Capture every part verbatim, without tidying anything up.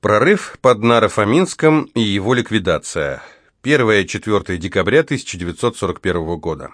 Прорыв под Наро-Фоминском и его ликвидация. первое-четвёртое декабря тысяча девятьсот сорок первого года.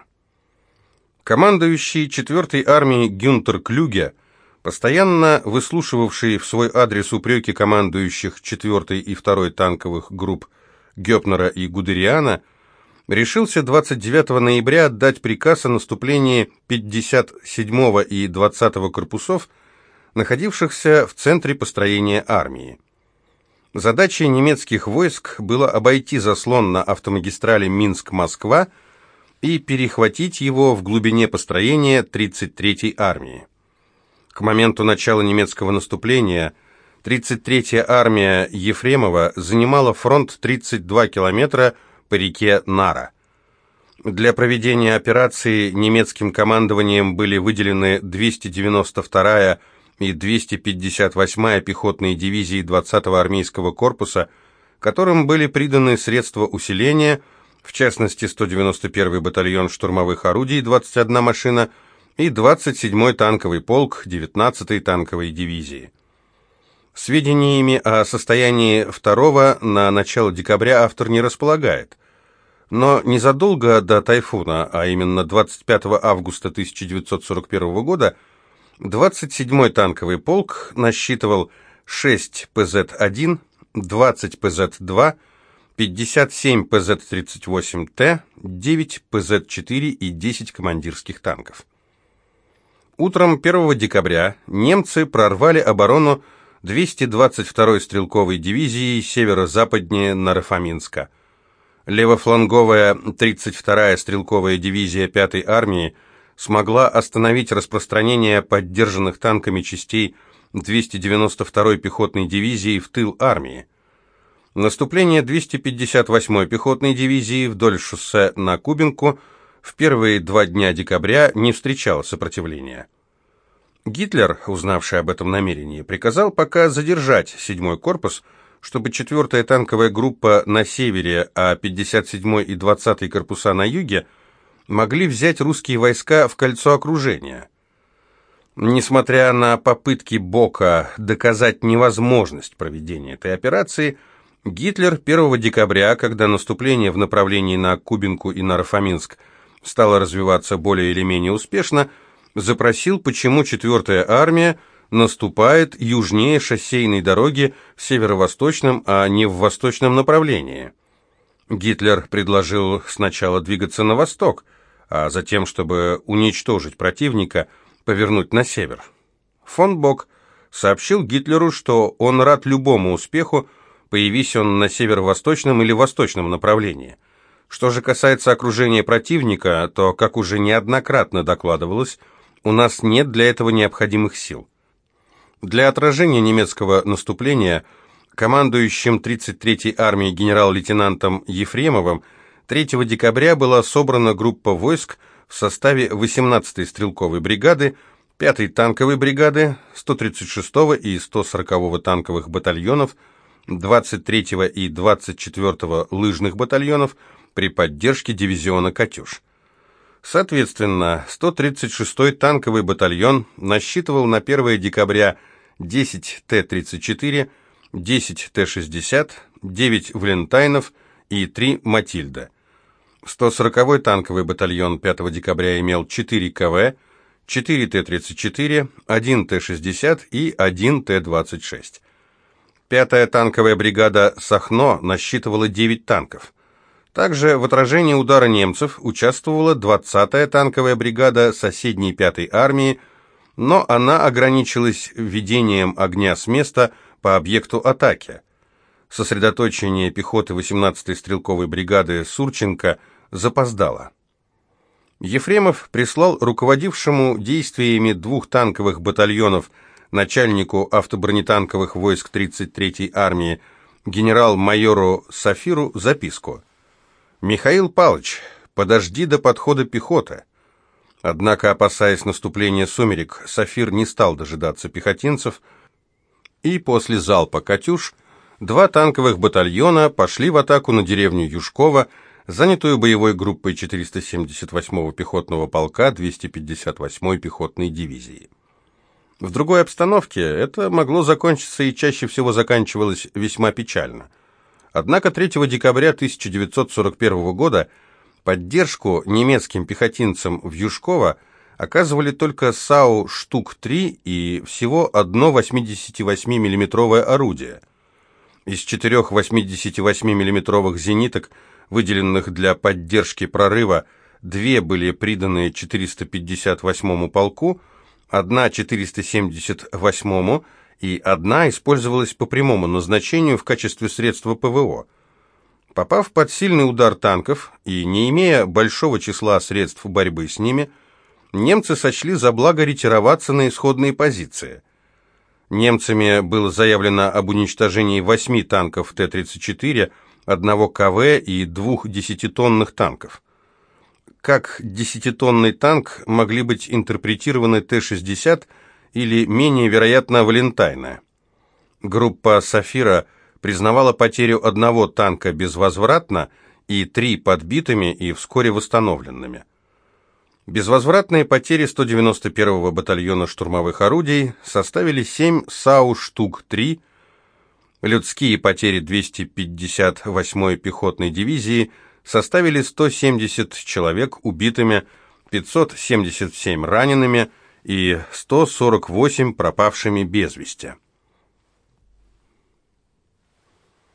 Командующий четвёртой армией Гюнтер Клюге, постоянно выслушивавший в свой адрес упреки командующих четвёртой и второй танковых групп Гёпнера и Гудериана, решился двадцать девятого ноября отдать приказ о наступлении пятьдесят седьмого и двадцатого корпусов, находившихся в центре построения армии. Задачей немецких войск было обойти заслон на автомагистрали Минск-Москва и перехватить его в глубине построения тридцать третьей армии. К моменту начала немецкого наступления тридцать третья армия Ефремова занимала фронт тридцать два километра по реке Нара. Для проведения операции немецким командованием были выделены двести девяносто вторая и двести пятьдесят восьмая пехотные дивизии двадцатого армейского корпуса, которым были приданы средства усиления, в частности сто девяносто первый батальон штурмовых орудий, двадцать одна машина, и двадцать седьмой танковый полк девятнадцатой танковой дивизии. Сведениями о состоянии второго на начало декабря автор не располагает. Но незадолго до тайфуна, а именно двадцать пятого августа тысяча девятьсот сорок первого года, двадцать седьмой танковый полк насчитывал шесть пэ зэт один, двадцать пэ зэт два, пятьдесят семь пэ зэт тридцать восемь тэ, девять пэ зэт четыре и десять командирских танков. Утром первого декабря немцы прорвали оборону двести двадцать второй стрелковой дивизии северо-западнее Наро-Фоминска. Левофланговая тридцать вторая стрелковая дивизия пятой армии смогла остановить распространение поддержанных танками частей двести девяносто второй пехотной дивизии в тыл армии. Наступление двести пятьдесят восьмой пехотной дивизии вдоль шоссе на Кубинку в первые два дня декабря не встречало сопротивления. Гитлер, узнавший об этом намерении, приказал пока задержать седьмой корпус, чтобы четвёртая танковая группа на севере, а пятьдесят седьмой и двадцатый корпуса на юге могли взять русские войска в кольцо окружения. Несмотря на попытки Бока доказать невозможность проведения этой операции, Гитлер первого декабря, когда наступление в направлении на Кубинку и Наро-Фоминск стало развиваться более или менее успешно, запросил, почему четвёртая армия наступает южнее шоссейной дороги в северо-восточном, а не в восточном направлении. Гитлер предложил сначала двигаться на восток, а затем, чтобы уничтожить противника, повернуть на север. Фон Бок сообщил Гитлеру, что он рад любому успеху, появись он на северо-восточном или восточном направлении. Что же касается окружения противника, то, как уже неоднократно докладывалось, у нас нет для этого необходимых сил. Для отражения немецкого наступления командующим тридцать третьей армией генерал-лейтенантом Ефремовым третьего декабря была собрана группа войск в составе восемнадцатой стрелковой бригады, пятой танковой бригады, сто тридцать шестого и сто сорокового танковых батальонов, двадцать третьего и двадцать четвёртого лыжных батальонов при поддержке дивизиона «Катюш». Соответственно, сто тридцать шестой танковый батальон насчитывал на первое декабря десять тэ тридцать четыре, десять тэ шестьдесят, девять «Валентайнов» и три «Матильда». сто сороковой танковый батальон пятого декабря имел четыре ка вэ, четыре тэ тридцать четыре, один тэ шестьдесят и один тэ двадцать шесть. пятая танковая бригада «Сахно» насчитывала девять танков. Также в отражении удара немцев участвовала двадцатая танковая бригада соседней пятой армии, но она ограничилась ведением огня с места по объекту атаки. Сосредоточение пехоты восемнадцатой стрелковой бригады Сурченко запоздало. Ефремов прислал руководившему действиями двух танковых батальонов начальнику автобронетанковых войск тридцать третьей армии генерал-майору Сафиру записку: «Михаил Павлович, подожди до подхода пехоты». Однако, опасаясь наступления сумерек, Сафир не стал дожидаться пехотинцев, и после залпа «Катюш» два танковых батальона пошли в атаку на деревню Юшково, занятую боевой группой четыреста семьдесят восьмого пехотного полка двести пятьдесят восьмой пехотной дивизии. В другой обстановке это могло закончиться и чаще всего заканчивалось весьма печально. Однако третьего декабря тысяча девятьсот сорок первого года поддержку немецким пехотинцам в Юшково оказывали только САУ «Штук-три» и всего одно восьмидесятивосьмимиллиметровое орудие. Из четырех восьмидесятивосьмимиллиметровых зениток, выделенных для поддержки прорыва, две были приданы четыреста пятьдесят восьмому полку, одна четыреста семьдесят восьмому и одна использовалась по прямому назначению в качестве средства ПВО. Попав под сильный удар танков и не имея большого числа средств борьбы с ними, немцы сочли за благо ретироваться на исходные позиции. Немцами было заявлено об уничтожении восьми танков Т тридцать четыре, одного КВ и двух десятитонных танков. Как десятитонный танк могли быть интерпретированы Т шестьдесят или, менее вероятно, Валентайна. Группа «Сафира» признавала потерю одного танка безвозвратно и три подбитыми и вскоре восстановленными. Безвозвратные потери сто девяносто первого батальона штурмовых орудий составили семь САУ «Штук-три», людские потери двести пятьдесят восьмой пехотной дивизии составили сто семьдесят человек убитыми, пятьсот семьдесят семь ранеными и сто сорок восемь пропавшими без вести.